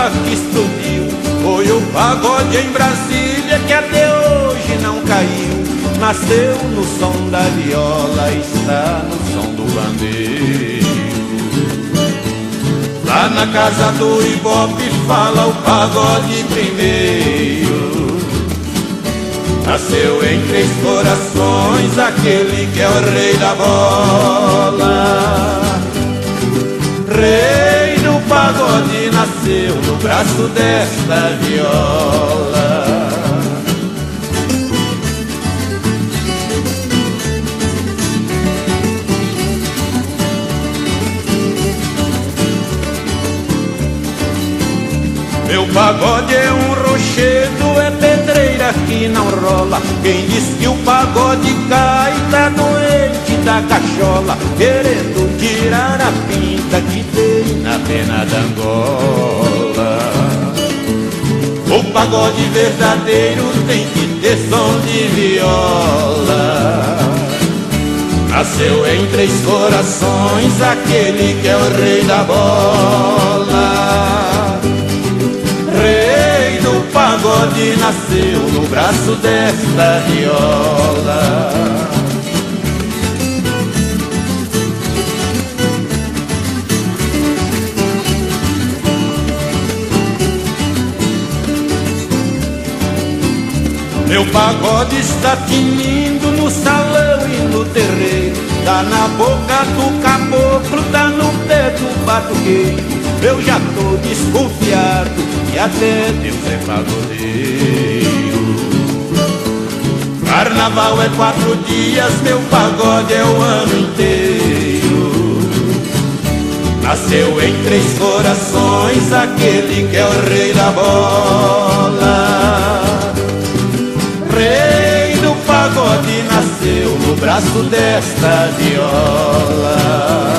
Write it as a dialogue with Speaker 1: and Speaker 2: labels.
Speaker 1: que explodiu foi o pagode em Brasília, que até hoje não caiu. Nasceu no som da viola, está no som do bandeiro. Lá na casa do Ibope fala o pagode primeiro. Nasceu em Três Corações aquele que é o rei da bola. Rei do pagode nasceu no braço desta viola. Meu pagode é um rochedo, é pedreira que não rola. Quem diz que o pagode cai tá doente da cachola, querendo tirar a pinta que tem na pena da Angola. O pagode verdadeiro tem que ter som de viola. Nasceu em Três Corações aquele que é o rei da bola. Rei do pagode nasceu no braço desta viola. Meu pagode está tinindo no salão e no terreiro, tá na boca do caboclo, tá no pé do batuqueiro. Eu já tô desconfiado e até Deus é pagodeiro. Carnaval é 4 dias, meu pagode é o ano inteiro. Nasceu em Três Corações aquele que é o rei da bola. Rei do pagode nasceu no braço desta viola.